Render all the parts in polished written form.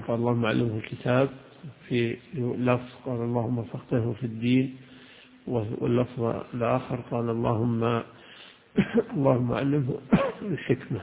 قال اللهم علمه الكتاب، في لفظ قال اللهم فقهه في الدين، واللفظ الآخر قال اللهم علمه الحكمة.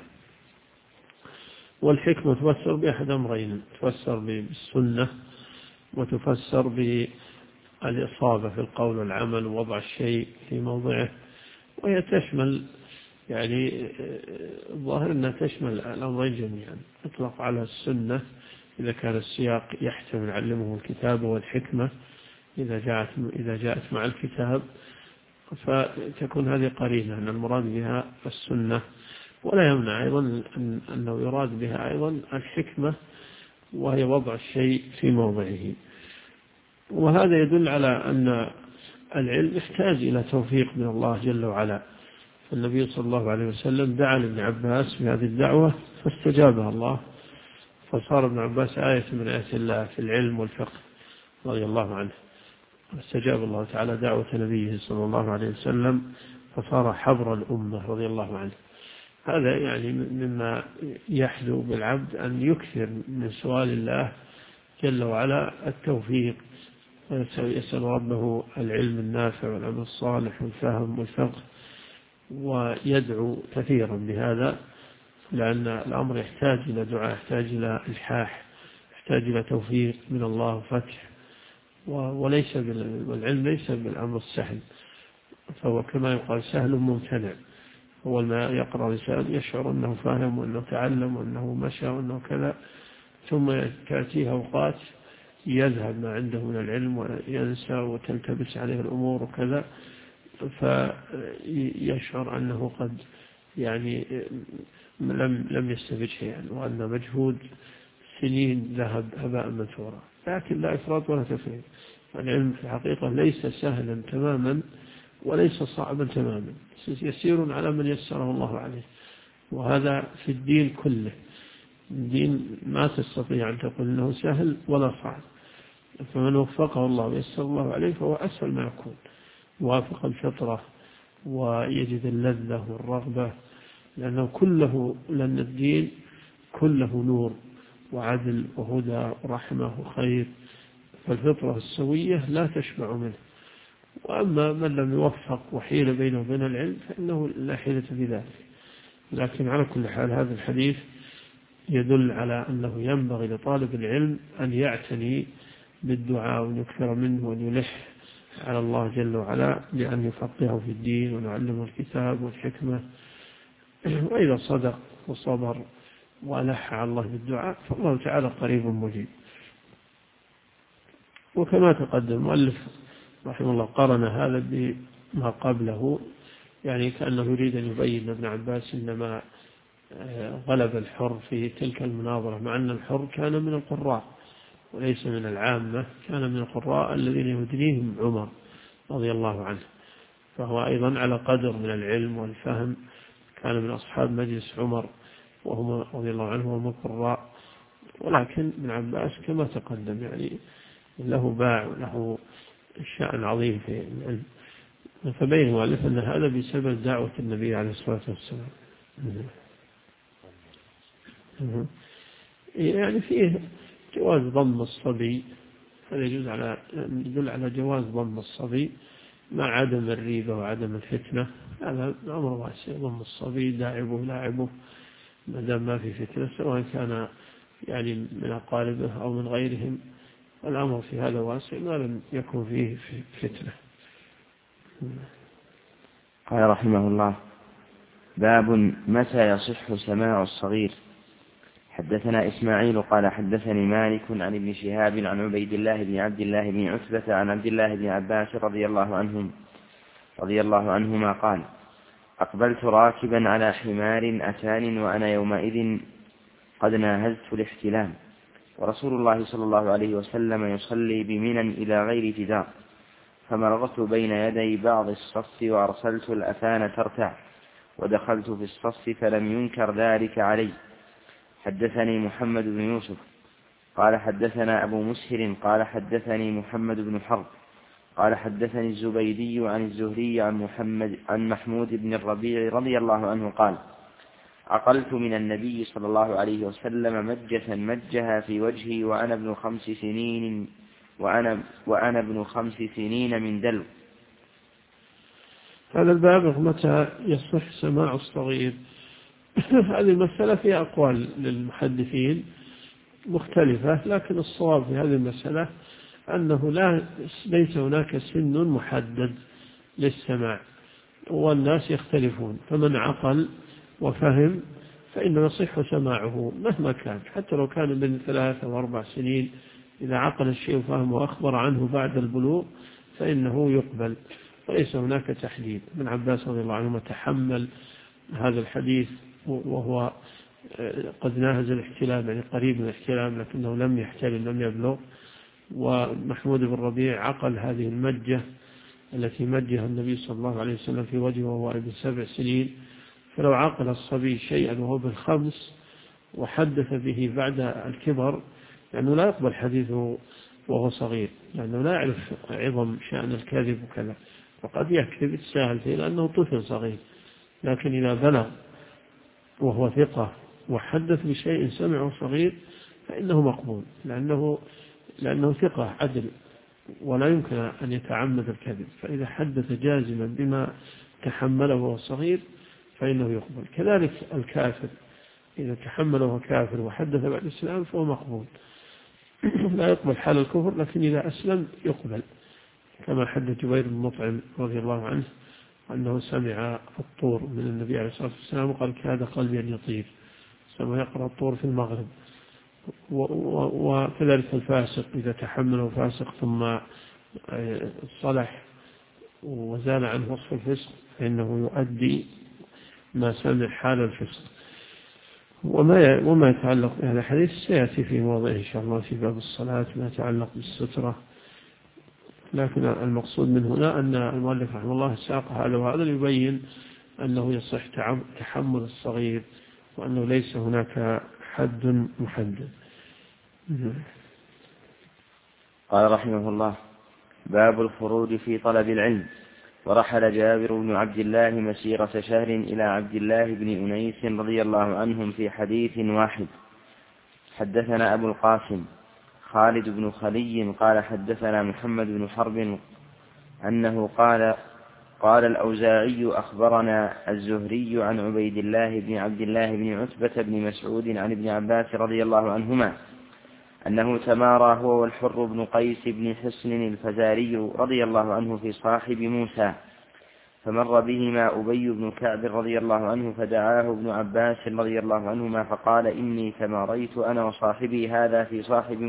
والحكمة تفسر بأحد أمرين، تفسر بالسنة وتفسر بالإصابة في القول والعمل ووضع الشيء في موضعه. وهي تشمل يعني الظاهر أنها تشمل الأمرين جميعا، تطلق على السنة إذا كان السياق يحتمل علمه الكتاب والحكمة إذا جاءت مع الكتاب، فتكون هذه قرينة أن المراد بها السنة. ولا يمنع أيضا أنه يراد بها أيضا الحكمة، وهي وضع الشيء في موضعه. وهذا يدل على أن العلم يحتاج إلى توفيق من الله جل وعلا. فالنبي صلى الله عليه وسلم دعا لابن عباس في هذه الدعوة فاستجابها الله، فصار ابن عباس آية من آيات الله في العلم والفقه رضي الله عنه. استجاب الله تعالى دعوة نبيه صلى الله عليه وسلم فصار حبر الأمة رضي الله عنه. هذا يعني مما يحدو بالعبد أن يكثر من سؤال الله جل وعلا التوفيق، ويسأل ربه العلم النافع والعمل الصالح والفهم والفقه، ويدعو كثيرا بهذا، لأن الأمر يحتاج إلى دعاء، يحتاج إلى إلحاح، يحتاج إلى توفيق من الله وفتح. والعلم ليس بالأمر السهل، فهو كما يقال سهل ممتنع. أول ما يقرأ الإنسان يشعر أنه فاهم وأنه تعلم وأنه مشى وأنه كذا، ثم تأتيه أوقات يذهب ما عنده من العلم وينسى وتلتبس عليه الأمور وكذا، فيشعر أنه قد يعني لم يستفد شيئا، وأن مجهود سنين ذهب هباء منثورا. لكن لا إفراط ولا تفريط. العلم في الحقيقة ليس سهلا تماما وليس صعبا تماما، يسير على من يسره الله عليه. وهذا في الدين كله، الدين ما تستطيع أن تقول أنه سهل ولا صعب. فمن وفقه الله ويسر الله عليه فهو أسهل ما يكون، وافق الفطرة ويجد اللذة والرغبة، لأن الدين كله نور وعدل وهدى ورحمة وخير، فالفطرة السوية لا تشبع منه. وأما من لم يوفق وحيل بينه وبين العلم فإنه لا حيلة في ذلك. لكن على كل حال هذا الحديث يدل على أنه ينبغي لطالب العلم أن يعتني بالدعاء ويكثر منه وأن يلح على الله جل وعلا لأن يفقهه في الدين ونعلمه الكتاب والحكمة. وإذا صدق وصبر وألح على الله بالدعاء فالله تعالى قريب مجيب. وكما تقدم المؤلف رحمه الله قرن هذا بما قبله، يعني كأنه يريد أن يبين ابن عباس إنما غلب الحر في تلك المناظرة، مع أن الحر كان من القراء وليس من العامة، كان من القراء الذين يدنيهم عمر رضي الله عنه، فهو أيضا على قدر من العلم والفهم، كان من أصحاب مجلس عمر وهم رضي الله عنه هم القراء. ولكن ابن عباس كما تقدم يعني له باع وله شأن عظيم في العلم، فبين المؤلف أن هذا بسبب دعوة النبي عليه الصلاة والسلام. يعني فيه جواز ضم الصبي، هذا يدل على جواز ضم الصبي مع عدم الريبة وعدم الفتنة. هذا أمر واسع، ضم الصبي لاعبه لاعبه ما دام ما في فتنة، سواء كان يعني من أقاربه أو من غيرهم. الأمر في هذا واسع ما لم يكن فيه فتنة. قال رحمه الله: باب متى يصح سماع الصغير. حدثنا إسماعيل قال حدثني مالك عن ابن شهاب عن عبيد الله بن عبد الله بن عتبة عن عبد الله بن عباس رضي الله عنهما قال: أقبلت راكبا على حمار أتان وأنا يومئذ قد ناهزت الاحتلام، ورسول الله صلى الله عليه وسلم يصلي بمنى إلى غير جدار، فمررت بين يدي بعض الصف وأرسلت الأتان ترتع، ودخلت في الصف فلم ينكر ذلك علي. حدثني محمد بن يوسف قال حدثنا أبو مسهر قال حدثني محمد بن حرب قال حدثني الزبيدي عن الزهري عن محمود بن الربيع رضي الله عنه قال: عقلت من النبي صلى الله عليه وسلم مجة مجها في وجهي وأنا ابن 5 سنين من دلو. هذا الباب متى يصح سماع الصغير. هذه المسألة فيها أقوال للمحدثين مختلفة، لكن الصواب في هذه المسألة أنه ليس هناك سن محدد للسماع، والناس يختلفون، فمن عقل وفهم فإنه يصح سماعه مهما كان، حتى لو كان من 3 و4 سنين، إذا عقل الشيء وفهم وأخبر عنه بعد البلوغ فإنه يقبل، وليس هناك تحديد. ابن عباس رضي الله عنهما تحمل هذا الحديث وهو قد ناهز الاحتلام، يعني قريب من الاحتلام لكنه لم يحتلم، لم يبلغ. ومحمود بن ربيع عقل هذه المجة التي مجها النبي صلى الله عليه وسلم في وجهه وهو ابن 7 سنين، فلو عقل الصبي شيئا وهو ب5 وحدث به بعد الكبر، لأنه لا يقبل حديثه وهو صغير، لأنه لا يعرف عظم شأن الكذب وكذا، وقد يكذب يتساهل فيه لأنه طفل صغير. لكن إذا بلغ وهو ثقة وحدث بشيء سمعه صغير فإنه مقبول، لأنه ثقة عدل ولا يمكن أن يتعمد الكذب، فإذا حدث جازما بما تحمله وهو صغير فإنه يقبل. كذلك الكافر إذا تحمله وهو كافر وحدث بعد الإسلام فهو مقبول، لا يقبل حال الكفر، لكن إذا أسلم يقبل، كما حدث جبير بن مطعم رضي الله عنه أنه سمع الطور من النبي عليه الصلاة والسلام وقال كاد قلبي أن يطير، سمع يقرأ الطور في المغرب. وكذلك الفاسق إذا تحمله فاسق ثم صلح وزال عنه وصف الفسق فإنه يؤدي ما سمع حال الفسق. وما يتعلق بهذا الحديث سيأتي في موضع إن شاء الله في باب الصلاة ما يتعلق بالسترة، لكن المقصود من هنا أن المؤلف رحمه الله ساق هذا وهذا ليبين أنه يصح تحمل الصغير، وأنه ليس هناك حد محدد. قال رحمه الله: باب الخروج في طلب العلم. ورحل جابر بن عبد الله مسيرة شهر إلى عبد الله بن أنيس رضي الله عنهم في حديث واحد. حدثنا أبو القاسم خالد بن خلي قال حدثنا محمد بن حرب أنه قال الأوزاعي أخبرنا الزهري عن عبيد الله بن عبد الله بن عتبة بن مسعود عن ابن عباس رضي الله عنهما أنه تمارى هو والحر بن قيس بن حصن الفزاري رضي الله عنه في صاحب موسى، فمر بهما أبي بن كعب رضي الله عنه فدعاه ابن عباس رضي الله عنهما فقال: إني تماريت أنا وصاحبي هذا في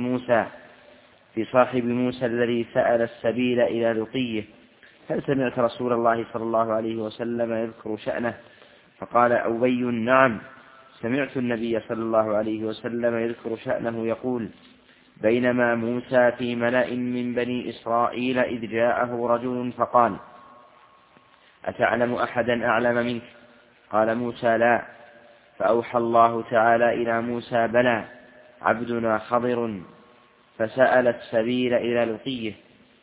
صاحب موسى الذي سأل السبيل إلى لقيه، هل سمعت رسول الله صلى الله عليه وسلم يذكر شأنه؟ فقال أبي: نعم، سمعت النبي صلى الله عليه وسلم يذكر شأنه يقول: بينما موسى في ملأ من بني إسرائيل إذ جاءه رجل فقال: أتعلم أحدا أعلم منك؟ قال موسى: لا. فأوحى الله تعالى إلى موسى: بلى، عبدنا خضر، فسأل السبيل إلى لقيه،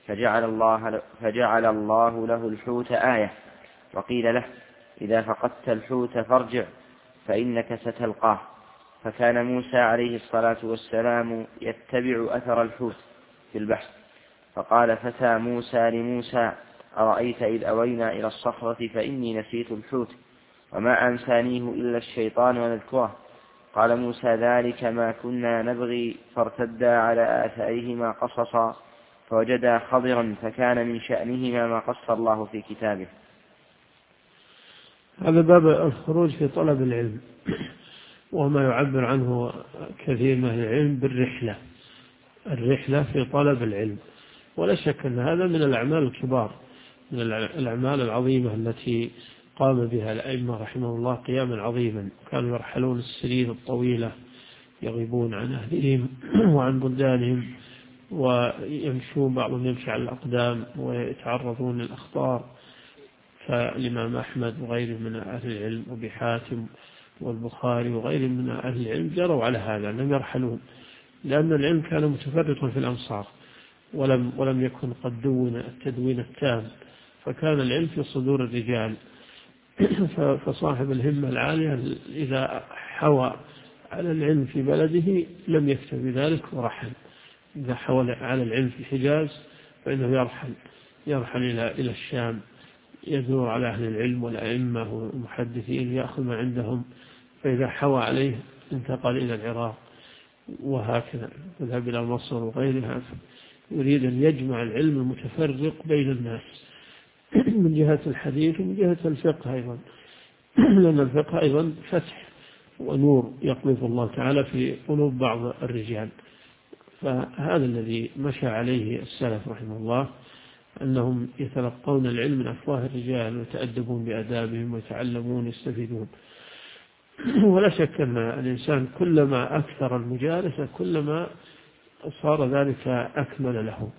فجعل الله له الحوت آية، وقيل له: إذا فقدت الحوت فارجع فإنك ستلقاه. فكان موسى عليه الصلاة والسلام يتبع أثر الحوت في البحر، فقال فتى موسى لموسى: أرأيت إذ أوينا إلى الصخرة فإني نسيت الحوت وما أنسانيه إلا الشيطان ونذكره. قال موسى: ذلك ما كنا نبغي، فارتدا على آثارهما قصصا فوجدا خضرا، فكان من شأنهما ما قص الله في كتابه. هذا باب الخروج في طلب العلم، وما يعبر عنه كثير من العلم بالرحلة، الرحلة في طلب العلم. ولا شك أن هذا من الأعمال الكبار، من الأعمال العظيمة التي قام بها الأئمة رحمه الله قياما عظيما. كانوا يرحلون السنين الطويلة، يغيبون عن أهلهم وعن بلدانهم، ويمشون، بعضهم يمشي على الأقدام ويتعرضون للأخطار. فالإمام أحمد وغيره من أهل العلم وأبي حاتم والبخاري وغيرهم من أهل العلم جروا على هذا، لم يرحلون، لأن العلم كان متفرقا في الأمصار، ولم يكن قد دون التدوين التام، فكان العلم في صدور الرجال فصاحب الهمة العالية إذا حوى على العلم في بلده لم يكتفي ذلك ورحل. إذا حوى على العلم في الحجاز فإنه يرحل إلى الشام، يدور على أهل العلم والأئمة والمحدثين يأخذ ما عندهم، فإذا حوى عليه انتقل إلى العراق، وهكذا يذهب إلى مصر وغيرها. يريد أن يجمع العلم المتفرق بين الناس من جهة الحديث ومن جهة الفقه أيضا، لأن الفقه أيضا فتح ونور يقذف الله تعالى في قلوب بعض الرجال. فهذا الذي مشى عليه السلف رحمه الله، أنهم يتلقون العلم من أفواه الرجال ويتأدبون بأدابهم ويتعلمون يستفيدون. ولا شك أن الإنسان كلما أكثر المجالسة كلما صار ذلك أكمل له،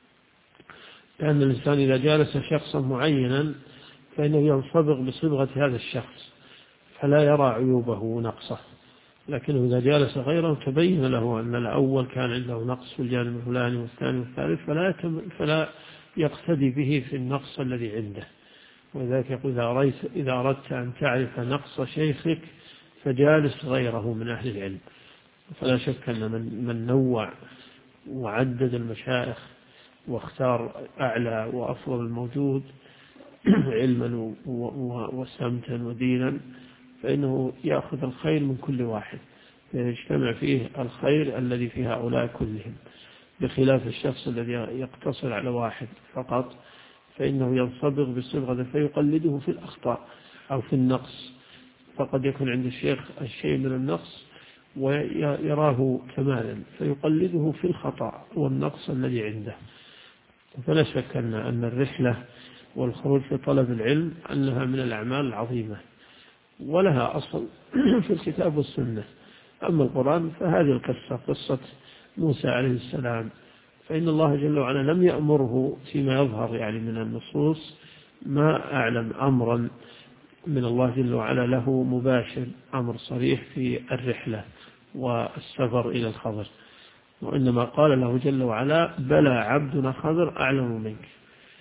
لأن الإنسان إذا جالس شخصا معينا فإنه ينصبغ بصبغة هذا الشخص فلا يرى عيوبه ونقصه، لكنه إذا جالس غيره تبين له أن الأول كان عنده نقص في الجانب الفلاني والثاني والثالث، فلا يقتدي به في النقص الذي عنده. ولذلك يقول إذا أردت أن تعرف نقص شيخك فجالس غيره من أهل العلم. فلا شك أن من نوع وعدد المشايخ واختار أعلى وأفضل الموجود علما وسمتا ودينا فإنه يأخذ الخير من كل واحد، يجتمع فيه الخير الذي في هؤلاء كلهم، بخلاف الشخص الذي يقتصر على واحد فقط فإنه ينصبغ بالصبغة فيقلده في الأخطاء أو في النقص. فقد يكون عند الشيخ الشيء من النقص ويراه كمالا فيقلده في الخطأ والنقص الذي عنده. فلا شك أن الرحلة والخروج في طلب العلم أنها من الأعمال العظيمة ولها أصل في الكتاب والسنة. أما القرآن فهذه القصة قصة موسى عليه السلام، فإن الله جل وعلا لم يأمره فيما يظهر يعني من النصوص ما أعلم أمرا من الله جل وعلا له مباشر، أمر صريح في الرحلة والسفر إلى الخضر، وإنما قال له جل وعلا بلى عبدنا خضر أعلم منك.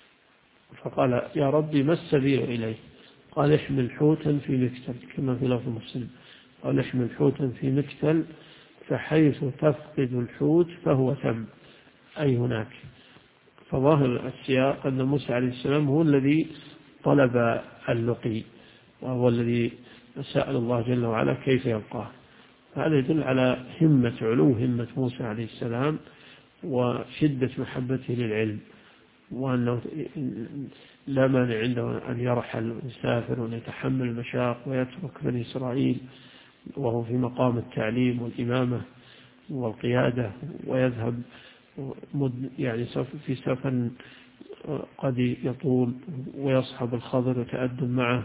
فقال يا ربي ما السبيل إليه؟ قال احمل حوتا في مكتل، كما في لفظ مسلم قال احمل حوتا في مكتل فحيث تفقد الحوت فهو ثم، أي هناك. فظاهر السياق أن موسى عليه السلام هو الذي طلب اللقي، وهو الذي سأل الله جل وعلا كيف يلقاه. هذا يدل على علو همة موسى عليه السلام وشدة محبته للعلم، وأنه لا مانع عنده أن يرحل ويسافر وأن يتحمل المشاق ويترك بني إسرائيل وهو في مقام التعليم والإمامة والقيادة، ويذهب يعني في سفر قد يطول ويصحب الخضر ويتأدب معه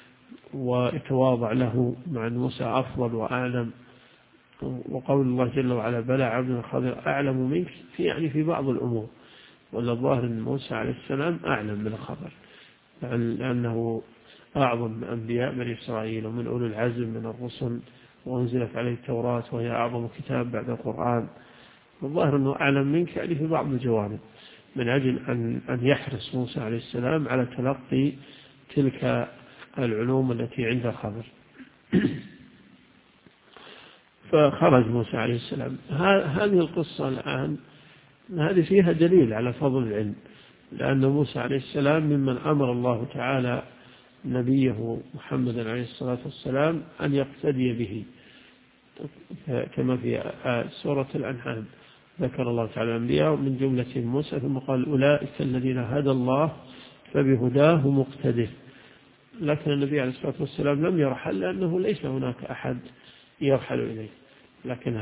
ويتواضع له مع موسى أفضل وأعلم. وقول الله جل وعلا بلى عبدنا الخضر أعلم منك في بعض الأمور، ولا الظاهر أن موسى عليه السلام أعلم من الخضر لأنه أعظم من أنبياء بني إسرائيل ومن أولي العزم من الرسل، وأنزلت عليه التوراة وهي أعظم كتاب بعد القرآن. والظاهر أنه أعلم منك في بعض الجوانب، من أجل أن يحرص موسى عليه السلام على تلقي تلك العلوم التي عند الخضر. فخرج موسى عليه السلام. هذه القصة الآن هذه فيها دليل على فضل العلم، لأن موسى عليه السلام ممن أمر الله تعالى نبيه محمد عليه الصلاة والسلام أن يقتدي به، كما في سورة الأنعام ذكر الله تعالى الأنبياء من جملة موسى ثم قال أولئك الذين هدى الله فبهداه مقتده. لكن النبي عليه الصلاة والسلام لم يرحل لأنه ليس هناك أحد يرحل إليه، لكن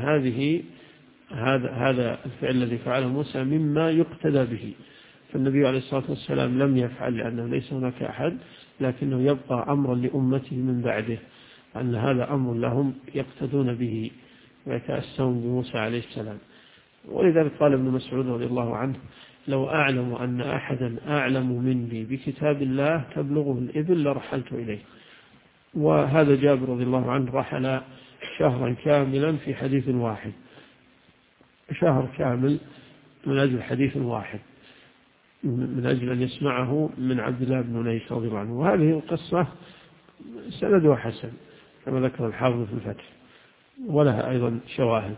هذا الفعل الذي فعله موسى مما يقتدى به. فالنبي عليه الصلاة والسلام لم يفعل لأنه ليس هناك أحد، لكنه يبقى أمرا لأمته من بعده، أن هذا أمر لهم يقتدون به ويتأسون بموسى عليه السلام. ولذلك قال ابن مسعود رضي الله عنه لو أعلم أن أحدا أعلم مني بكتاب الله تبلغه الإبل لرحلت إليه. وهذا جابر رضي الله عنه رحل شهرا كاملا في حديث واحد، شهر كامل من أجل حديث واحد، من أجل أن يسمعه من عبد الله بن أنيس رضي الله عنه. وهذه القصة سندها حسن كما ذكر الحافظ في الفتح، ولها أيضا شواهد.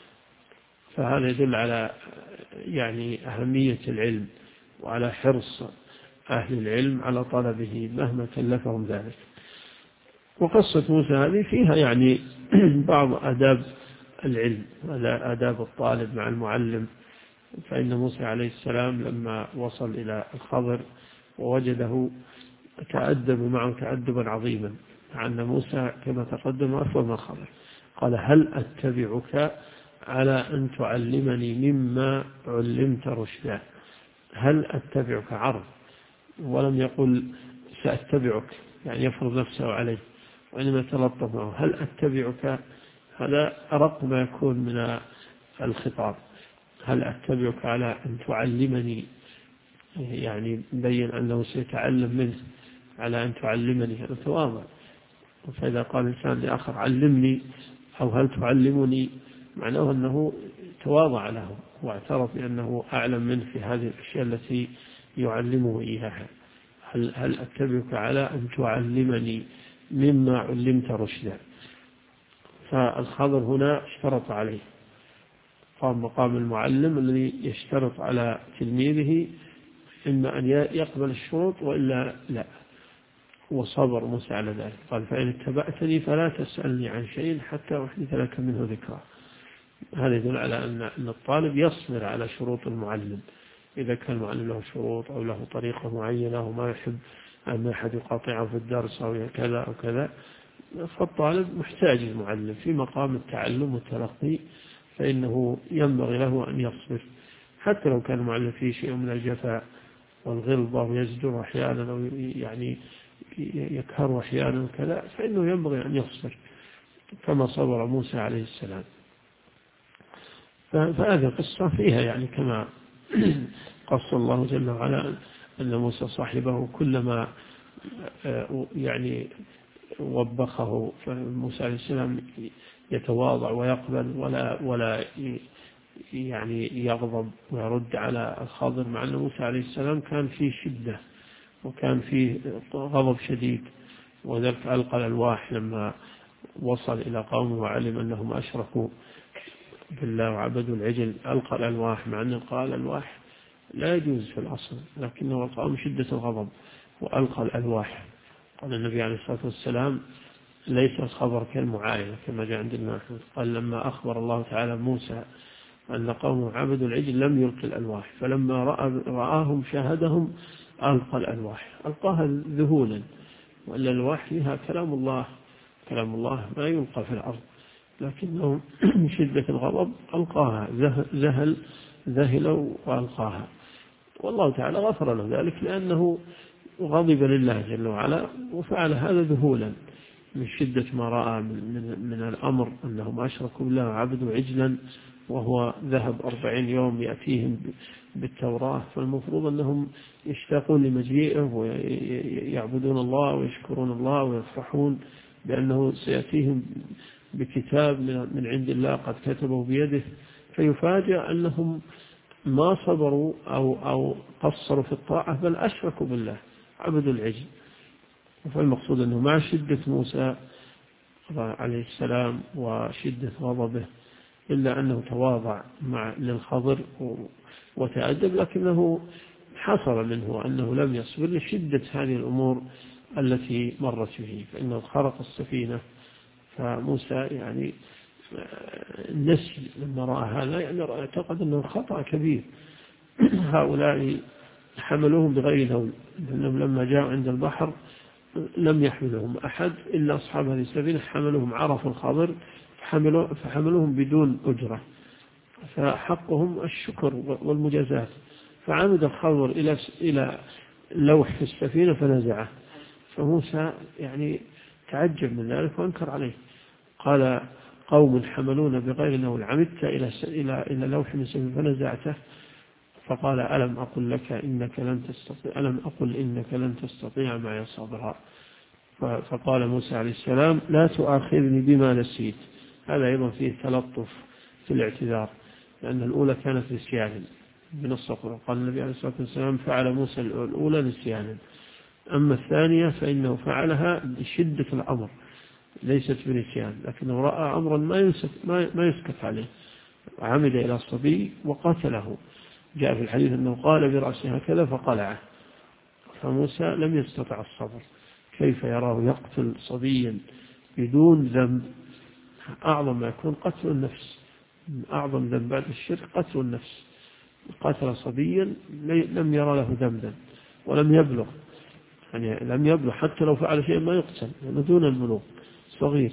فهذا يدل على يعني أهمية العلم وعلى حرص أهل العلم على طلبه مهما كلفهم ذلك. وقصة موسى هذه فيها يعني بعض آداب العلم، آداب الطالب مع المعلم. فإن موسى عليه السلام لما وصل إلى الخضر ووجده تأدب معه تأدبا عظيما، مع أن موسى كما تقدم أفضل من الخضر. قال هل أتبعك على أن تعلمني مما علمت رشدا. هل أتبعك عرض، ولم يقل سأتبعك يعني يفرض نفسه عليه، وإنما تلطف معه. هل أتبعك، هذا أرق ما يكون من الخطاب. هل أتبعك على أن تعلمني، يعني مبين أنه سيتعلم منه، على أن تعلمني، هذا تواضع. فإذا قال إنسان لآخر علمني أو هل تعلمني، معناه أنه تواضع له واعترف بأنه أعلم منه في هذه الأشياء التي يعلمه إياها. هل أتبعك على أن تعلمني مما علمت رشدا. فالخضر هنا اشترط عليه، قام مقام المعلم الذي يشترط على تلميذه إما أن يقبل الشروط وإلا لا، وصبر موسى على ذلك. قال فإن اتبعتني فلا تسألني عن شيء حتى أحدث لك منه ذكرى. هذا يدل على أن الطالب يصبر على شروط المعلم. إذا كان المعلم له شروط أو له طريقة معينة وما يحب أن أحد يقاطعه في الدرس أو كذا أو كذا، فالطالب محتاج المعلم في مقام التعلم والتلقي، فإنه ينبغي له أن يصبر حتى لو كان المعلم فيه شيء من الجفاء والغلظة ويزجر أحيانا أو يعني يكهر أحيانا كذا، فإنه ينبغي أن يصبر كما صبر موسى عليه السلام. فهذه القصة فيها يعني كما قص الله جل وعلا أن موسى صاحبه كلما يعني وبخه، فموسى عليه السلام يتواضع ويقبل ولا يعني يغضب ويرد على الخضر، مع أن موسى عليه السلام كان فيه شدة وكان فيه غضب شديد. وذلك ألقى الألواح لما وصل إلى قومه وعلم أنهم أشركوا بالله وعبدوا العجل، ألقى الألواح، مع أن إلقاء الألواح لا يجوز في الأصل، لكنه ألقى من شدة الغضب وألقى الألواح. قال النبي عليه الصلاة والسلام ليس الخبر كالمعاينة كما جاء عند الإمام أحمد. قال لما أخبر الله تعالى موسى أن قومه عبدوا العجل لم يلقي الألواح، فلما رآهم شاهدهم ألقى الألواح، ألقاها ذهولا، وإلا الألواح فيها كلام الله، كلام الله ما يلقى في الأرض، لكنه من شدة الغضب ألقاها، ذهل وألقاها. والله تعالى غفر له ذلك لأنه غضب لله جل وعلا وفعل هذا ذهولا من شدة ما رأى من الأمر أنهم أشركوا بالله وعبدوا عجلا، وهو ذهب 40 يوم يأتيهم بالتوراة، فالمفروض أنهم يشتاقون لمجيئه ويعبدون الله ويشكرون الله ويفرحون بأنه سيأتيهم بكتاب من عند الله قد كتبه بيده، فيفاجأ أنهم ما صبروا أو قصروا في الطاعة بل أشركوا بالله عبدوا العجل. فالمقصود أنه مع شدة موسى عليه السلام وشدة غضبه إلا أنه تواضع للخضر وتأدب، لكنه حصل منه أنه لم يصبر لشدة هذه الأمور التي مرت به، فإنه خرق السفينة. فموسى يعني نسي لما رأى هذا، يعني اعتقد أنه خطأ كبير. هؤلاء حملوهم بغير ذول، لأنهم لما جاءوا عند البحر لم يحملهم أحد إلا أصحاب هذه السفينة، حملوهم عرف الخضر فحملوهم بدون أجرة، فحقهم الشكر والمجازات. فعمد الخضر إلى لوح في السفينة فنزعه، فموسى يعني تعجب من ذلك وانكر عليه. قال قوم حملون بغير نول عمدت إلى لوح من السفينة فنزعته، فقال ألم أقل لك إنك لن تستطيع، ألم أقل إنك لن تستطيع معي صبرا. فقال موسى عليه السلام لا تؤاخذني بما نسيت. هذا أيضا فيه تلطف في الاعتذار، لأن الأولى كانت نسيانا بنص القرآن. قال النبي عليه الصلاة والسلام فعل موسى الأولى نسيانا، أما الثانية فإنه فعلها بشدة الأمر ليست بنسيان، لكنه رأى أمرا ما يسكت عليه، عمد إلى الصبي وقتله. جاء في الحديث أنه قال برأسه هكذا فقلعه، فموسى لم يستطع الصبر. كيف يراه يقتل صبيا بدون ذنب؟ أعظم ما يكون قتل النفس، أعظم ذنب بعد الشرك قتل النفس. قتل صبيا لم يرى له ذنبا ولم يبلغ، يعني لم يبلغ، حتى لو فعل شيء ما يقتل يعني دون البلوغ، صغير.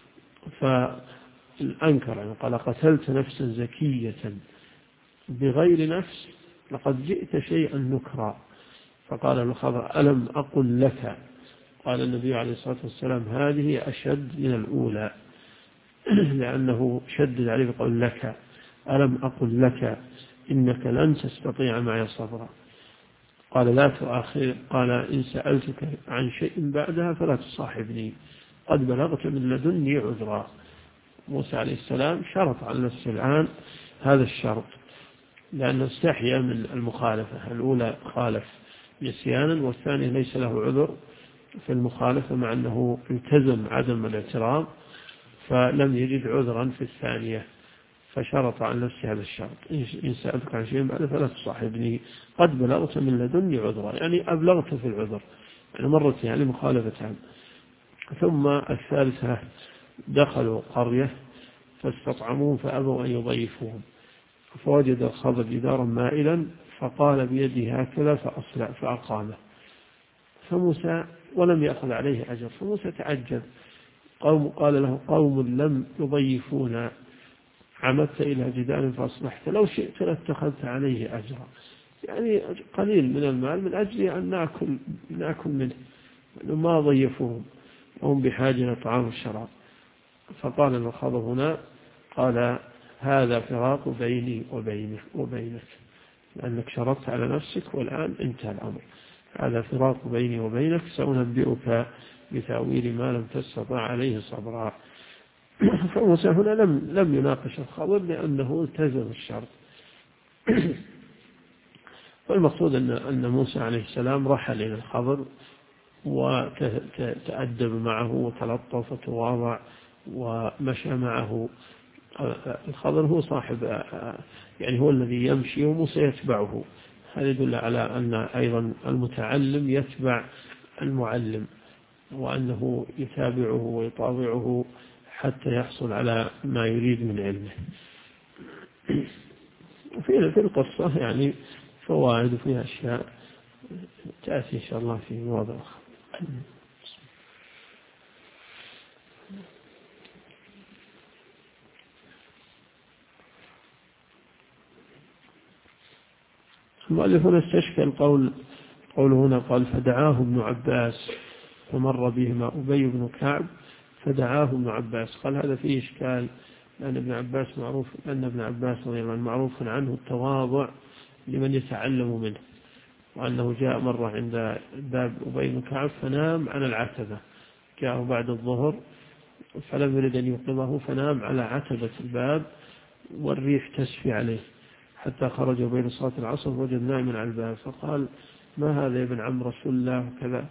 فالأنكر يعني قال قتلت نفسا زكية بغير نفس لقد جئت شيئا نكرا. فقال الخضر ألم أقل لك؟ قال النبي عليه الصلاة والسلام هذه أشد من الأولى، لأنه شدد عليه بقول لك، ألم أقل لك إنك لن تستطيع معي صبرا. قال لا تؤاخذ، قال إن سألتك عن شيء بعدها فلا تصاحبني قد بلغت من لدني عذرا. موسى عليه السلام شرط على نفسه الآن هذا الشرط، لأنه استحيا من المخالفة. الأولى خالف نسيانا، والثاني ليس له عذر في المخالفة مع أنه التزم عدم الاعتراض، فلم يجد عذرا في الثانية، فشرط على نفسه هذا الشرط، إن سألتك عن شيء بعد فلا تصاحبني قد بلغت من لدني عذرا، يعني أبلغت في العذر، يعني مرت يعني مخالفتان. ثم الثالثة دخلوا قرية فاستطعموهم فأبوا أن يضيفوهم، فوجد الخضر جدارا مائلا فقال بيده هكذا فأقامه. فموسى ولم يأخذ عليه أجر، فموسى تعجب. قال له قوم لم يضيفونا عمدت إلى جدار فأصلحت، لو شئت لاتخذت عليه أجرا، يعني قليل من المال من أجل أن نأكل منه، ما ضيفوهم وهم بحاجة إلى طعام الشراب. فقال الخضر هنا قال هذا فراق بيني وبينك، لأنك شرطت على نفسك والآن انتهى الأمر، هذا فراق بيني وبينك، سأنبئك بتأويل ما لم تستطع عليه صبرا. فموسى هنا لم يناقش الخضر لأنه التزم الشرط. والمقصود أن موسى عليه السلام رحل إلى الخضر وتأدب معه وتلطف وتواضع ومشى معه. الخضر هو صاحب، يعني هو الذي يمشي وموسى يتبعه. هذا يدل على أن أيضا المتعلم يتبع المعلم، وأنه يتابعه ويطاوعه حتى يحصل على ما يريد من علمه. في القصة يعني فوائد وفيها أشياء تأتي إن شاء الله في مواضع أخرى. المؤلف هنا استشكل قول هنا قال فدعاه ابن عباس فمر بهما أبي بن كعب فدعاه ابن عباس. قال هذا فيه إشكال، لأن ابن عباس رضي الله عنه معروف عنه التواضع لمن يتعلم منه، وأنه جاء مرة عند باب أبي بن كعب فنام على العتبة، جاءه بعد الظهر فلم يرد أن يوقظه فنام على عتبة الباب والريح تسفي عليه حتى خرج بين صلاة العصر وجد نائما على الباب، فقال ما هذا يا ابن عم رسول الله وكذا.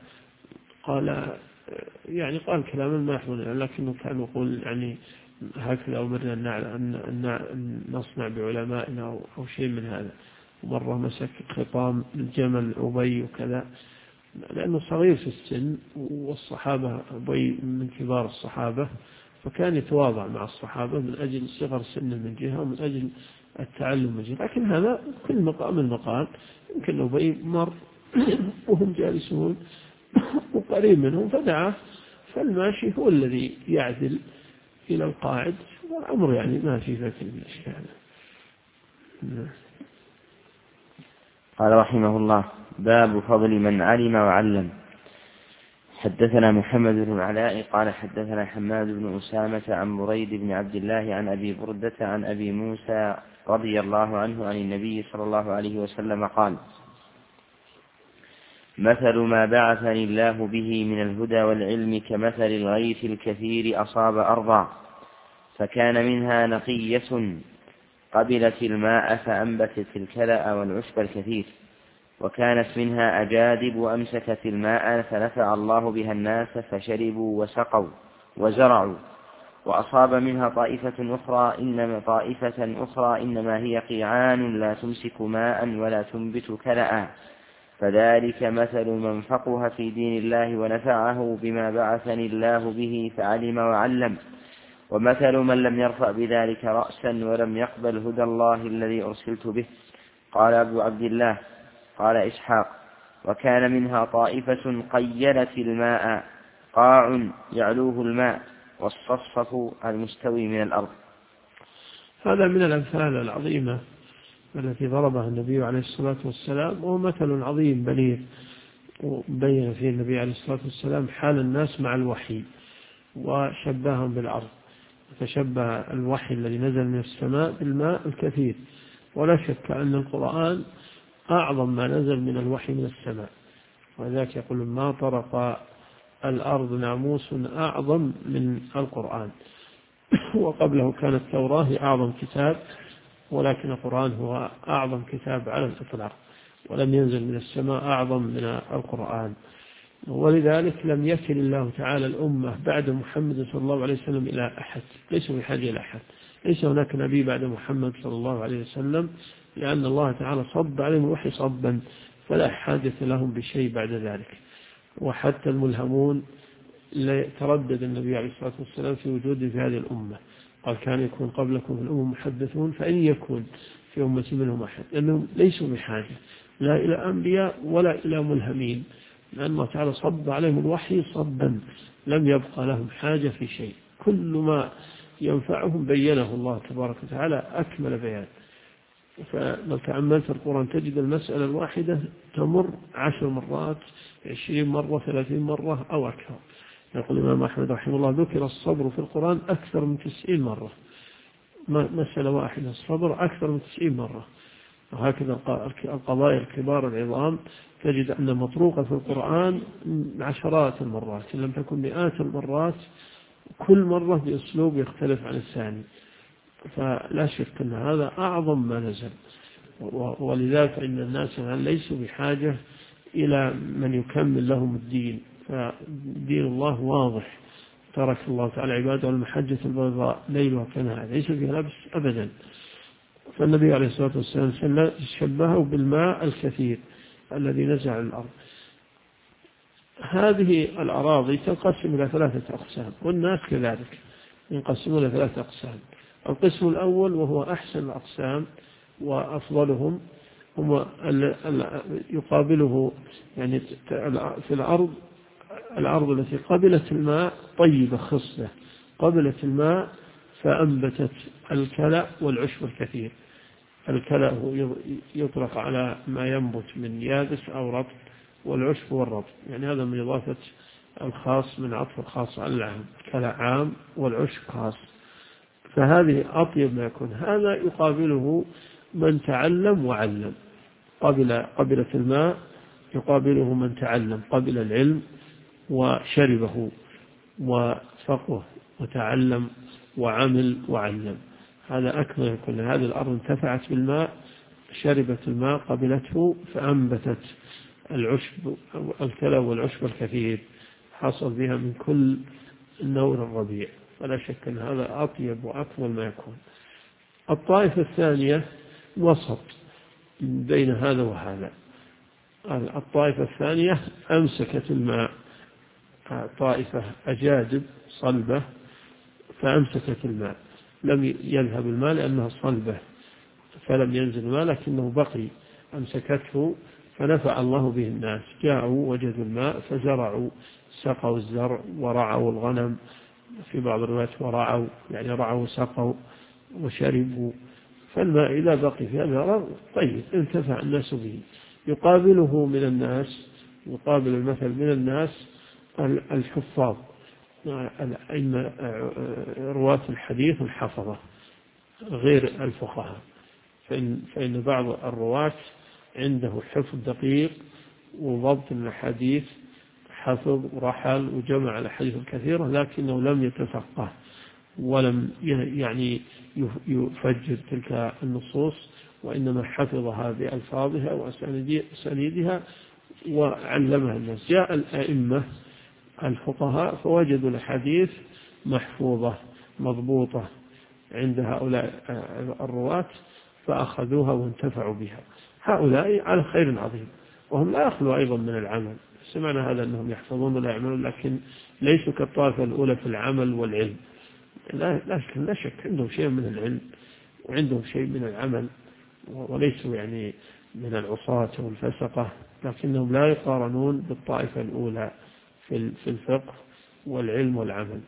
قال كلاما ما يحضرني، لكنه كان يقول يعني هكذا أمرنا أن نصنع بعلمائنا أو شيء من هذا. ومرة مسك خطام الجمل أبي وكذا، لأنه صغير في السن والصحابة أبي من كبار الصحابة، فكان يتواضع مع الصحابة من أجل صغر سن من جهة ومن أجل التعلم من جهة. لكن هذا كل مقام المقال، يمكن أبي مر وهم جالسون وقريب منهم فدعاه، فالماشي هو الذي يعدل إلى القاعد، والأمر يعني ما في ذاك الإشكال. قال رحمه الله باب فضل من علم وعلم. حدثنا محمد بن العلاء قال حدثنا حماد بن أسامة عن بريد بن عبد الله عن أبي بردة عن أبي موسى رضي الله عنه عن النبي صلى الله عليه وسلم قال مثل ما بعثني الله به من الهدى والعلم كمثل الغيث الكثير أصاب أرضا فكان منها نقية قبلت الماء فأنبتت الكلأ والعشب الكثير وكانت منها أجادب أمسكت الماء فنفع الله بها الناس فشربوا وسقوا وزرعوا. وأصاب منها طائفة أخرى إنما هي قيعان لا تمسك ماء ولا تنبت كلأ. فذلك مثل من فقه في دين الله ونفعه بما بعثني الله به فعلم وعلم، ومثل من لم يرفع بذلك رأسا ولم يقبل هدى الله الذي أرسلت به. قال أبو عبد الله قال إسحاق: وكان منها طائفة قيلت الماء، قاع يعلوه الماء، والصفصف المستوي من الأرض. هذا من الأمثال العظيمة التي ضربها النبي عليه الصلاة والسلام، وهو مثل عظيم بليغ، وبين فيه النبي عليه الصلاة والسلام حال الناس مع الوحي وشبههم بالأرض، فشبه الوحي الذي نزل من السماء بالماء الكثير. ولا شك أن القرآن أعظم ما نزل من الوحي من السماء، وذلك يقول: ما طرق الأرض ناموس أعظم من القرآن. وقبله كانت التوراة أعظم كتاب، ولكن القرآن هو أعظم كتاب على الإطلاق، ولم ينزل من السماء أعظم من القرآن. ولذلك لم يكل الله تعالى الأمة بعد محمد صلى الله عليه وسلم إلى أحد، ليس بحاجة إلى أحد، ليس هناك نبي بعد محمد صلى الله عليه وسلم، لأن الله تعالى صب عليهم الوحي صبا، فلا حاجة لهم بشيء بعد ذلك. وحتى الملهمون تردد النبي عليه الصلاة والسلام في وجوده في هذه الأمة، قال: كان يكون قبلكم في الأمم محدثون فإن يكون في أمة منهم أحد، لأنهم ليسوا بحاجة لا إلى أنبياء ولا إلى ملهمين، لأن الله تعالى صب عليهم الوحي صبا، لم يبقى لهم حاجة في شيء، كل ما ينفعهم بينه الله تبارك وتعالى أكمل بيان. فلو تأملت القرآن تجد المسألة الواحدة تمر 10 مرات، 20 مرة، 30 مرة أو أكثر. يقول الإمام أحمد رحمه الله: ذكر الصبر في القرآن أكثر من 90 مرة، مسألة واحدة الصبر أكثر من 90 مرة. وهكذا القضايا الكبار العظام تجد أن مطروقة في القرآن عشرات المرات إن لم تكن مئات المرات، كل مرة بأسلوب يختلف عن الثاني. فلا شك أن هذا أعظم ما نزل، ولذلك فإن الناس ليسوا بحاجة إلى من يكمل لهم الدين، فدين الله واضح، ترك الله تعالى عباده المحجة البيضاء ليلها كنهار ليس فيها لبس أبدا. فالنبي عليه الصلاة والسلام شبهه بالماء الكثير الذي نزع على الأرض. هذه الأراضي تنقسم إلى 3 أقسام، والناس كذلك ينقسمون إلى 3 أقسام. القسم الأول وهو أحسن الأقسام وأفضلهم، هم يقابله يعني في الأرض التي قبلت الماء طيبة خصبة، قبلت الماء فأنبتت الكلأ والعشب الكثير. الكلأ يطلق على ما ينبت من يابس أو رطب، والعشب والرطب يعني هذا من إضافة الخاص من عطف الخاص على العام، الكلأ عام والعشب خاص. فهذه أطيب ما يكون. هذا يقابله من تعلم وعلم، قبلة الماء يقابله من تعلم، قبل العلم وشربه وفقه وتعلم وعمل وعلم. هذا أكمل يكون. هذه الأرض انتفعت بالماء، شربت الماء، قبلته فأنبتت العشب الكلى والعشب الكثير، حصل بها من كل نور الربيع. فلا شك أن هذا أطيب وأكمل ما يكون. الطائفة الثانية وسط بين هذا وهذا. الطائفة الثانية أمسكت الماء، طائفة أجادب صلبة فأمسكت الماء، لم يذهب الماء لأنها صلبة فلم ينزل الماء، لكنه بقي، أمسكته فنفع الله به الناس. جاءوا وجدوا الماء فزرعوا، سقوا الزرع ورعوا الغنم، في بعض الروايات ورعوا يعني رعوا سقوا وشربوا. فالماء إذا بقي في هذا الأرض طيب انتفع الناس به. يقابله من الناس، يقابل المثل من الناس الحفاظ، رواة الحديث الحفظة غير الفقهاء، فإن بعض الرواة عنده حفظ دقيق وضبط من الحديث، حفظ ورحل وجمع الأحاديث الكثيرة، لكنه لم يتفقه ولم يعني يفجر تلك النصوص، وإنما حفظها بألفاظها وأسانيدها وعلمها الناس. جاء الأئمة الفقهاء فوجدوا الحديث محفوظة مضبوطة عند هؤلاء الرواة فأخذوها وانتفعوا بها. هؤلاء على خير عظيم، وهم لا يخلوا أيضا من العمل. سمعنا هذا أنهم يحفظون ولا يعملون، لكن ليسوا كالطائفة الأولى في العمل والعلم. لا شك عندهم شيء من العلم وعندهم شيء من العمل، وليسوا يعني من العصاة والفسقة، لكنهم لا يقارنون بالطائفة الأولى في الفقه والعلم والعمل.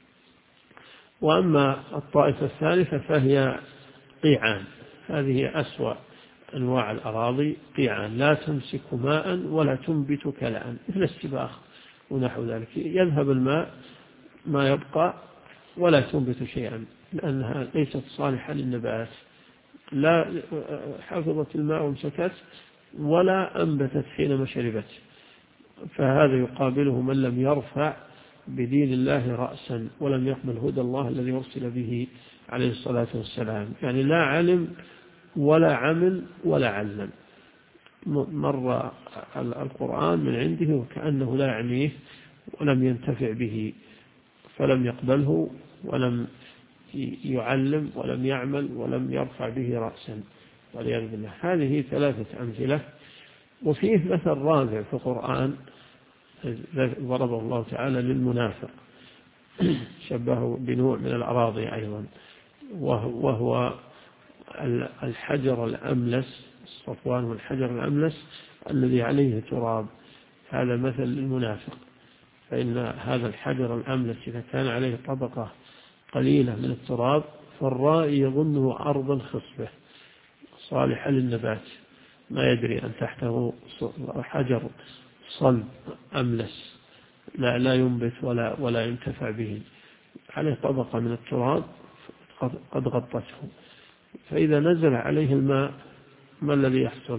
وأما الطائفة الثالثة فهي قيعان، هذه أسوأ أنواع الأراضي، قيعان لا تمسك ماء ولا تنبت كلاء، مثل السباخ ونحو ذلك. يذهب الماء ما يبقى ولا تنبت شيئا، لأنها ليست صالحة للنبات، لا حفظت الماء وامسكت ولا أنبتت حينما شربت. فهذا يقابله من لم يرفع بدين الله رأسا ولم يقبل هدى الله الذي أرسل به عليه الصلاة والسلام، يعني لا علم ولا عمل ولا علم. مر القرآن من عنده وكأنه لا يعنيه ولم ينتفع به، فلم يقبله ولم يعلم ولم يعمل ولم يرفع به رأسا والعياذ بالله. هذه 3 أمثلة. وفيه مثل رابع في القرآن ضربه الله تعالى للمنافق، شبهه بنوع من الأراضي أيضا، وهو الحجر الأملس، الصفوان والحجر الأملس الذي عليه تراب. هذا مثل للمنافق، فإن هذا الحجر الأملس إذا كان عليه طبقة قليلة من التراب فالرائي يظنه أرضا خصبة صالحة للنبات، ما يدري أن تحته حجر صلب أملس لا ينبت ولا ينتفع به، عليه طبقة من التراب قد غطته. فإذا نزل عليه الماء ما الذي يحصل؟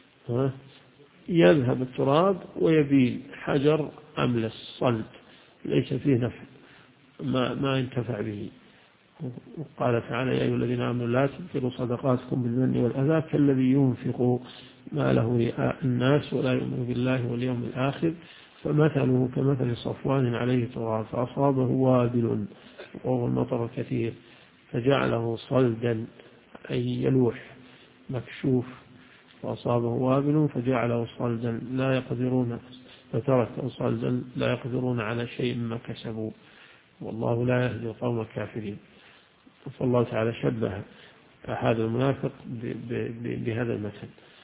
يذهب التراب ويبين حجر أملس صلب ليس فيه نفع، ما ينتفع به. وقال تعالى: يا أيها الذين آمنوا لا تبطلوا صدقاتكم بالمن والأذى كالذي ينفق ماله رئاء الناس ولا يؤمن بالله واليوم الآخر فمثله كمثل صفوان عليه تراب فأصابه وابل وهو المطر الكثير فجعله صلدا أي يلوح مكشوف، فأصابه وابل فجعله صلدا لا يقدرون فتركه صلدا لا يقدرون على شيء ما كسبوا والله لا يهدي القوم الكافرين. فالله تعالى شبه هذا المنافق بهذا المثل.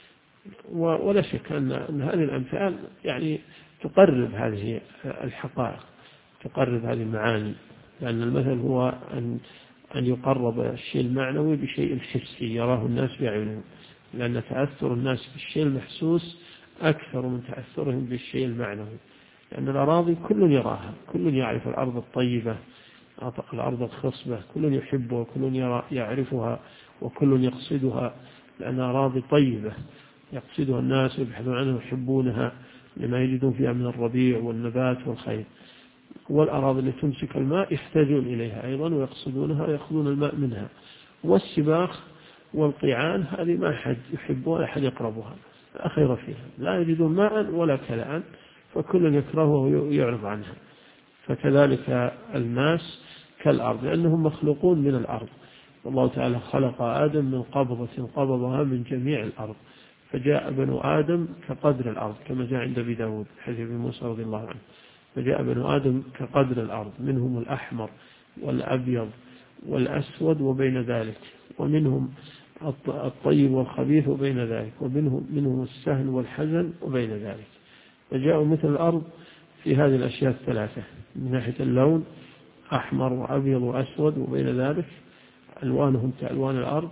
ولا شك أن هذه الأمثال يعني تقرب هذه الحقائق، تقرب هذه المعاني، لأن المثل هو أن يقرب الشيء المعنوي بشيء الحسي يراه الناس بأعينهم، لأن تأثر الناس بالشيء المحسوس أكثر من تأثرهم بالشيء المعنوي، لأن الأراضي كل يراها، كل يعرف الأرض الطيبة الأرض الخصبة، كل يحبها وكل يعرفها وكل يقصدها، لأنها أراضي طيبة يقصدها الناس ويبحثون عنها ويحبونها لما يجدون فيها من الربيع والنبات والخير. والأراضي التي تمسك الماء يحتاجون إليها أيضا ويقصدونها ويأخذون الماء منها. والسباخ والقيعان هذه ما أحد يحبها ولا أحد يقربها، لا خير فيها، لا يجدون ماء ولا كلاء فكل يكرهها ويعرض عنها. فكذلك الناس كالأرض لأنهم مخلوقون من الأرض، والله تعالى خلق آدم من قبضة قبضها من جميع الأرض، فجاء بنو آدم كقدر الأرض كما جاء عند أبي داود حديث ابن موسى رضي الله عنه، فجاء بنو آدم كقدر الأرض، منهم الأحمر والأبيض والأسود وبين ذلك، ومنهم الطيب والخبيث وبين ذلك، ومنهم السهل والحزن وبين ذلك. فجاءوا مثل الأرض في هذه الأشياء الثلاثة من ناحية اللون أحمر وأبيض وأسود، وبين ذلك ألوانهم كألوان الأرض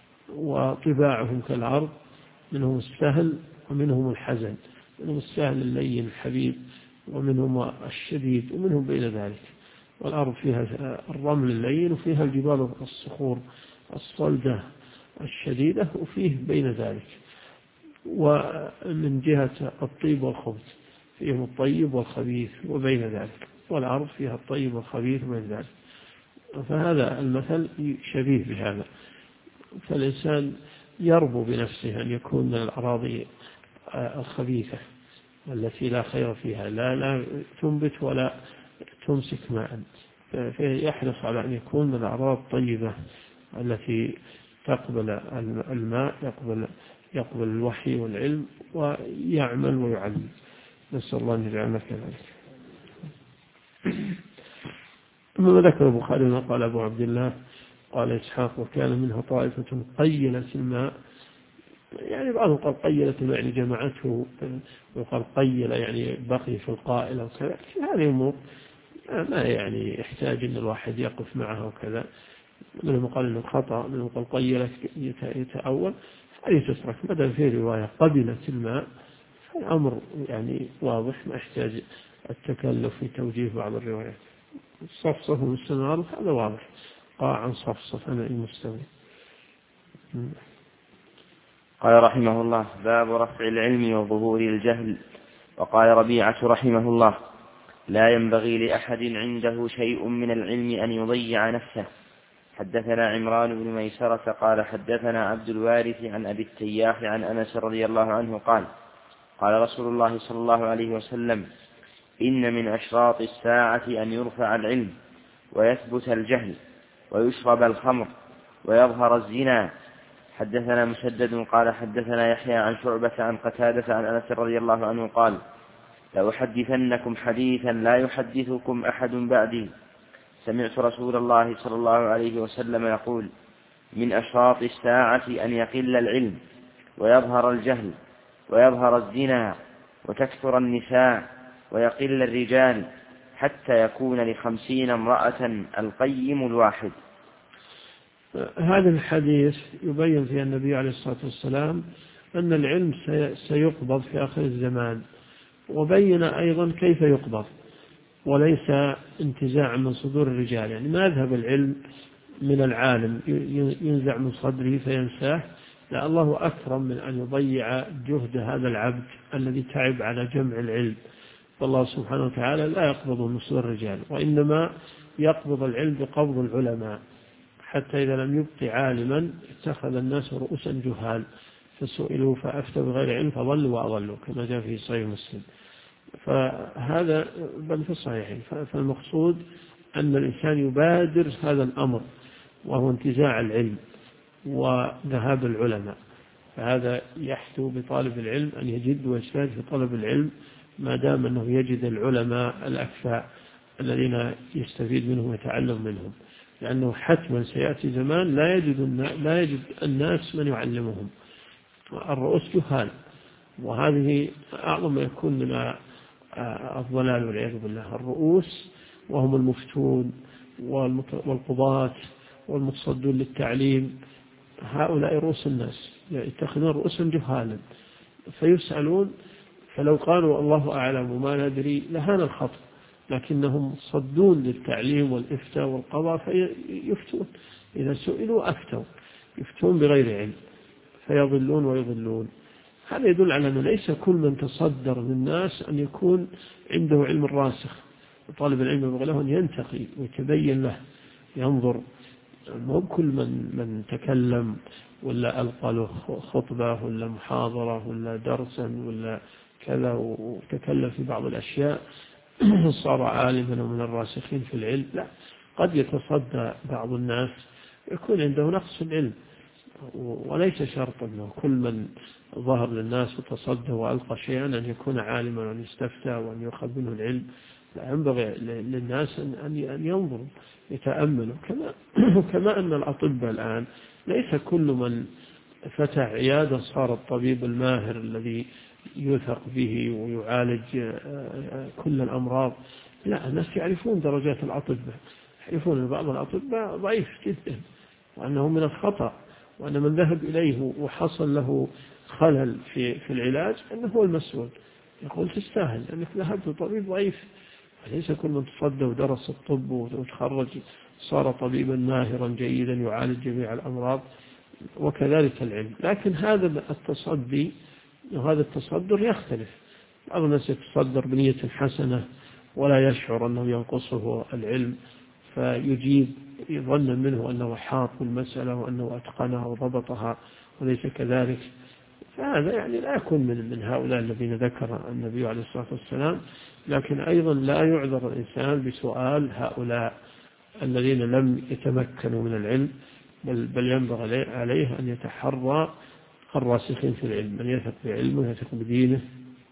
وطباعهم كالأرض، منهم السهل ومنهم الحزن، منهم السهل اللين الحبيب ومنهم الشديد ومنهم بين ذلك. والأرض فيها الرمل اللين وفيها الجبال الصخور الصلدة الشديدة وفيه بين ذلك. ومن جهة الطيب والخبث فيهم الطيب والخبيث وبين ذلك، والأرض فيها الطيب والخبيث وبين ذلك. فهذا المثل شبيه بهذا. فالإنسان يربو بنفسه أن يكون من الأراضي الخبيثة التي لا خير فيها، لا تنبت ولا تمسك ماء، فيحرص على أن يكون من الأراضي الطيبة التي تقبل الماء، يقبل الوحي والعلم، ويعمل ويعلم. نسأل الله أن يجعلنا كذلك. ثم ذكر البخاري ما قال أبو عبد الله قال إسحاق وكان منها طائفة قيلت الماء، يعني بعضهم قال قيلت الماء يعني جمعته، وقال قيل يعني بقي في القائل وكذا. هذه أمور ما يعني يحتاج أن الواحد يقف معها وكذا. منهم قال إنه خطأ، منهم قال قيلت يتأول، هذه تترك. بدل في رواية قبلت الماء، الأمر يعني واضح، ما يحتاج التكلف في توجيه بعض الروايات. صفصف مستمر هذا واضح، قاعا صفصف أنا المستوي. قال رحمه الله: باب رفع العلم وظهور الجهل. وقال ربيعة رحمه الله: لا ينبغي لأحد عنده شيء من العلم أن يضيع نفسه. حدثنا عمران بن ميسرة قال حدثنا عبد الوارث عن أبي التياح عن أنس رضي الله عنه قال: قال رسول الله صلى الله عليه وسلم: إن من أشراط الساعة أن يرفع العلم ويثبت الجهل ويشرب الخمر ويظهر الزنا. حدثنا مسدد قال حدثنا يحيى عن شعبة عن قتادة عن أنس رضي الله عنه قال: لأحدثنكم حديثا لا يحدثكم أحد بعدي، سمعت رسول الله صلى الله عليه وسلم يقول: من أشراط الساعة أن يقل العلم ويظهر الجهل ويظهر الزنا وتكثر النساء ويقل الرجال حتى يكون ل50 امرأة القيم الواحد. هذا الحديث يبين فيه النبي عليه الصلاة والسلام أن العلم سيقبض في آخر الزمان، وبين أيضا كيف يقبض، وليس انتزاع من صدور الرجال، يعني ما يذهب العلم من العالم ينزع من صدره فينساه، لا، الله أكرم من أن يضيع جهد هذا العبد الذي تعب على جمع العلم. والله سبحانه وتعالى لا يقبض من صدور الرجال، وإنما يقبض العلم بقبض العلماء، حتى إذا لم يبق عالما اتخذ الناس رؤوسا جهال فسئلوا فأفتوا بغير علم فضلوا وأضلوا، كما جاء في صحيح مسلم. فهذا بل في الصحيحين. فالمقصود أن الإنسان يبادر هذا الأمر، وهو انتزاع العلم وذهاب العلماء. فهذا يحثو بطالب العلم أن يجد ويجتهد في طلب العلم، ما دام أنه يجد العلماء الأكفاء الذين يستفيد منهم ويتعلم منهم، لأنه حتما سيأتي زمان لا يجد الناس من يعلمهم، الرؤوس جهال، وهذه أعظم ما يكون من الضلال والعياذ بالله. الرؤوس وهم المفتون والقضاة والمتصدون للتعليم، هؤلاء رؤوس الناس يتخذون رؤوسا جهالا فيسألون، فلو قالوا الله أعلم وما ندري لهان الخطأ، لكنهم صدون للتعليم والإفتاء والقضاء فيفتون، إذا سئلوا أفتوا، يفتون بغير علم فيضلون ويضلون. هذا يدل على أنه ليس كل من تصدر من الناس أن يكون عنده علم راسخ. طالب العلم ينبغي له أن ينتقي ويتبين له، ينظر، مو كل من تكلم ولا ألقى له خطبة ولا محاضرة ولا درسا ولا كذا وتكلم في بعض الأشياء صار عالما ومن الراسخين في العلم. لا، قد يتصدى بعض الناس يكون عنده نقص العلم، وليس شرطا أنه كل من ظهر للناس وتصدى وألقى شيئا أن يكون عالما وأن يستفتى وأن يؤخذ منه العلم. لا، ينبغي للناس أن ينظروا يتأملوا، كما أن الأطباء الآن ليس كل من فتح عيادة صار الطبيب الماهر الذي يوثق به ويعالج كل الأمراض. لا، الناس يعرفون درجات الأطباء، يعرفون أن بعض الأطباء ضعيف جدا وأنه من الخطأ، وأن من ذهب إليه وحصل له خلل في العلاج أنه هو المسؤول، يقول تستاهل أنك ذهبت لطبيب ضعيف. ليس كل من تصدى ودرس الطب وتخرج صار طبيبا ماهرا جيدا يعالج جميع الأمراض، وكذلك العلم. لكن هذا التصدي وهذا التصدر يختلف. بعض الناس يتصدر بنية حسنة ولا يشعر أنه ينقصه العلم فيجيب يظن منه أنه حاط بالمسألة وأنه أتقنها وضبطها وليس كذلك، فهذا يعني لا يكون من هؤلاء الذين ذكر النبي عليه الصلاة والسلام. لكن أيضا لا يعذر الإنسان بسؤال هؤلاء الذين لم يتمكنوا من العلم، بل ينبغي عليه أن يتحرى الراسخين في العلم، من يثق بعلمه ويثق بدينه.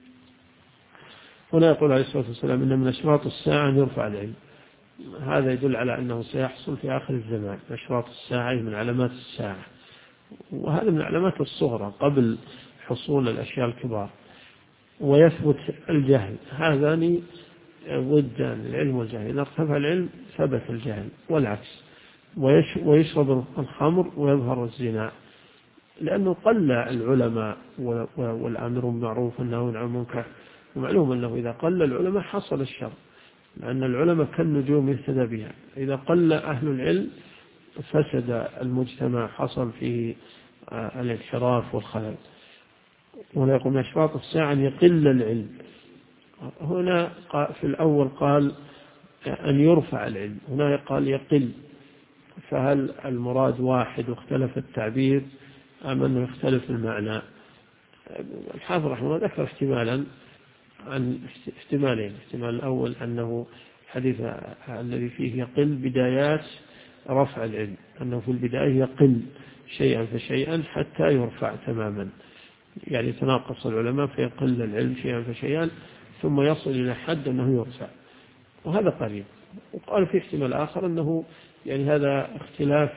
هنا يقول عليه الصلاة والسلام إن من أشراط الساعة أن يرفع العلم. هذا يدل على أنه سيحصل في آخر الزمان. أشراط الساعة من علامات الساعة، وهذا من العلامات الصغرى قبل حصول الأشياء الكبار. ويثبت الجهل، هذان ضدان العلم والجهل، إذا ارتفع العلم ثبت الجهل، والعكس. ويشرب الخمر ويظهر الزنا، لأنه قل العلماء والآمر بالمعروف والنهي عن المنكر، ومعلوم أنه إذا قل العلماء حصل الشر، لأن العلماء كالنجوم يهتدى بها. إذا قل أهل العلم فسد المجتمع، حصل فيه الانحراف والخلل. هنا يقول من أشراط الساعة أن يقل العلم. هنا في الأول قال أن يرفع العلم، هنا قال يقل، فهل المراد واحد واختلف التعبير أم أنه يختلف المعنى؟ الحافظ رحمه الله ذكر احتمالين. احتمال الأول أنه الحديث الذي فيه يقل بدايات رفع العلم، أنه في البداية يقل شيئا فشيئا حتى يرفع تماما، يعني تناقص العلماء فيقل العلم شيئا فشيئا ثم يصل إلى حد أنه يرفع، وهذا قريب. وقال في احتمال آخر أنه يعني هذا اختلاف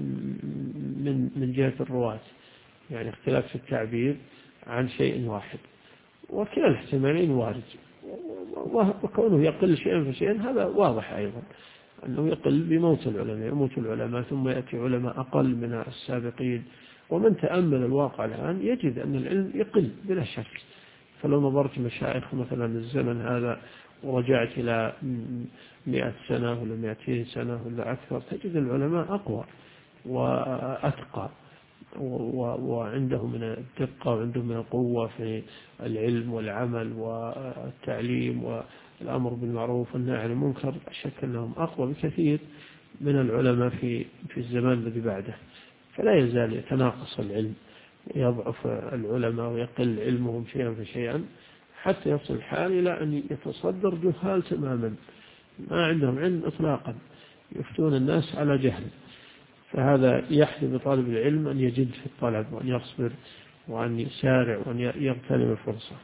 من جهة الرواة، يعني اختلاف في التعبير عن شيء واحد، وكلا الاحتمالين وارد. وكونه يقل شيئا فشيئا هذا واضح أيضا، أنه يقل بموت العلماء، يموت العلماء ثم يأتي علماء أقل من السابقين. ومن تأمل الواقع الآن يجد أن العلم يقل بلا شك. فلو نظرت مشايخ مثلا الزمن هذا ورجعت إلى 100 سنة ولا 200 سنة ولا أكثر، تجد العلماء أقوى وأتقى وعندهم من الدقة وعندهم من القوة في العلم والعمل والتعليم والأمر بالمعروف والنهي عن المنكر. أشك أنهم أقوى بكثير من العلماء في الزمان الذي بعده. فلا يزال يتناقص العلم، يضعف العلماء ويقل علمهم شيئا فشيئا حتى يصل الحال إلى أن يتصدر جهال تماما، ما عندهم علم إطلاقا، يفتون الناس على جهل. فهذا يحدث بطالب العلم أن يجد في الطلب وأن يصبر وأن يسارع وأن يغتنم الفرصة.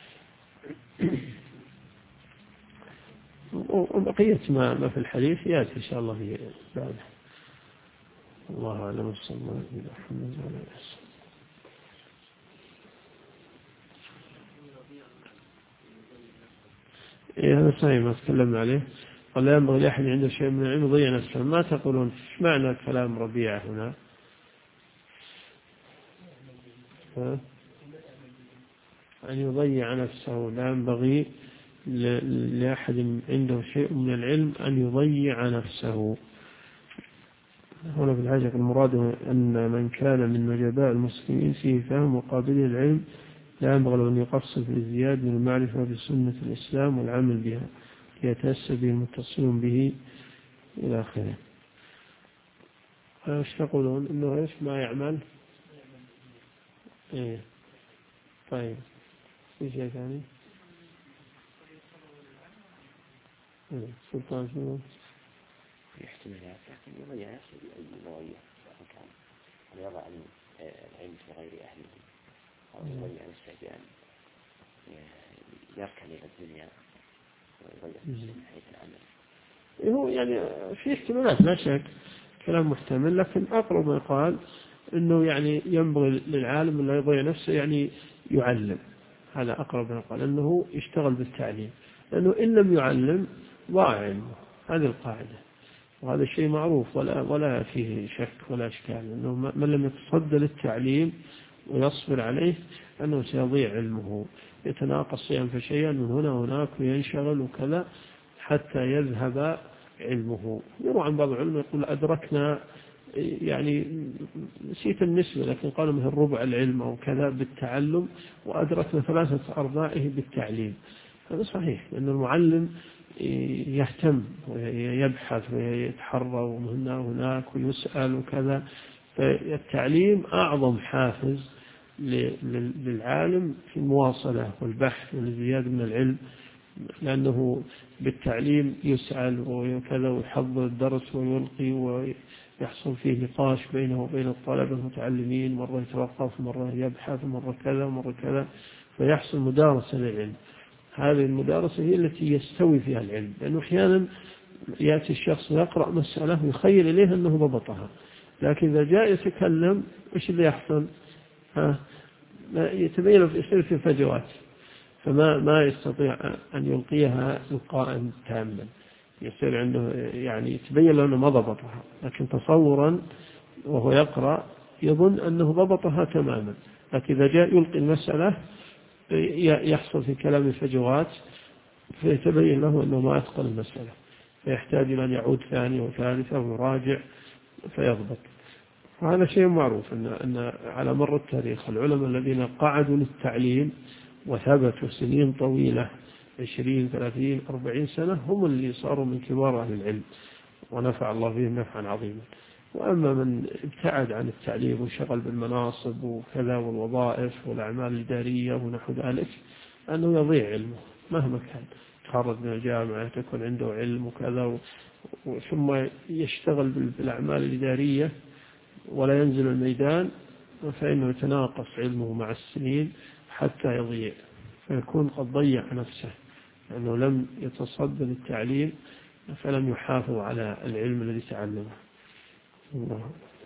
وبقية ما في الحديث يأتي إن شاء الله في بعده. الله أعلم. صلى الله عليه وسلم. هذا صحيح ما تكلمنا عليه. قال لا ينبغي لأحد عنده شيء من العلم يضيع نفسه. ما تقولون ايش معنى كلام ربيعة هنا؟ أن يضيع نفسه. لا ينبغي لأحد عنده شيء من العلم أن يضيع نفسه. هنا في الحاجة المراد أن من كان من نجباء المسلمين فيه فهم وقابل العلم لا ينبغي له أن يقصد في الزيادة من المعرفة بسنة الإسلام والعمل بها يتأسى به المتصلون به إلى آخره. ايش تقولون؟ إنه إيش ما يعمل؟ إيه. طيب في شيء ثاني؟ سلطان شنو؟ في احتمالات لكن يضيع نفسه بأي نوعية كان يضع العلم في غير أهله أو يضيع نفسه بأن يركن إلى الدنيا ويضيع نفسه من حيث العمل. هو يعني في احتمالات لا شك، كلام محتمل، لكن أقرب ما قال إنه يعني ينبغي للعالم لا يضيع نفسه، يعني يعلم. هذا أقرب ما قال، إنه يشتغل بالتعليم، لأنه إن لم يعلم ضاع علمه. هذه القاعدة، وهذا الشيء معروف ولا فيه شك ولا إشكال، أنه من لم يتصدى للتعليم ويصبر عليه أنه سيضيع علمه، يتناقص شيئا فشيئا من هنا وهناك وينشغل وكذا حتى يذهب علمه. يروى عن بعض العلماء يقول أدركنا، يعني نسيت النسبة لكن قالوا مثل ربع العلم أو كذا بالتعلم، وأدركنا 3/4 بالتعليم. هذا صحيح، لأن المعلم يهتم ويبحث ويتحرى وهنا وهناك ويسأل وكذا. فالتعليم أعظم حافز للعالم في المواصلة والبحث والازدياد من العلم، لأنه بالتعليم يسأل وكذا ويحضر الدرس ويلقي ويحصل فيه نقاش بينه وبين الطلبة المتعلمين، مرة يتوقف مرة يبحث مرة كذا مرة كذا، فيحصل مدارسة للعلم. هذه المدارسة هي التي يستوي فيها العلم، لأنه أحيانا يأتي الشخص يقرأ مسألة ويخيل إليه أنه ضبطها، لكن إذا جاء يتكلم إيش اللي يحصل؟ يتبين يصير في فجوات، فما يستطيع أن يلقيها إلقاء تاما، يصير عنده يعني يتبين له أنه ما ضبطها، لكن تصورا وهو يقرأ يظن أنه ضبطها تماما، لكن إذا جاء يلقي المسألة يحصل في كلام فجوات، فيتبين له أنه ما أتقن المسألة، فيحتاج إلى أن يعود ثانية وثالثة ويراجع فيضبط. وهذا شيء معروف أن على مر التاريخ العلماء الذين قعدوا للتعليم وثبتوا سنين طويلة 20 30 40 سنة هم اللي صاروا من كبار أهل العلم ونفع الله بهم نفعا عظيما. وأما من ابتعد عن التعليم وشغل بالمناصب وكذا والوظائف والأعمال الإدارية ونحو ذلك أنه يضيع علمه مهما كان، تخرج من الجامعة تكون عنده علم وكذا ثم يشتغل بالأعمال الإدارية ولا ينزل الميدان، فإنه يتناقص علمه مع السنين حتى يضيع، فيكون قد ضيع نفسه لأنه لم يتصدى للتعليم فلم يحافظ على العلم الذي تعلمه. الله.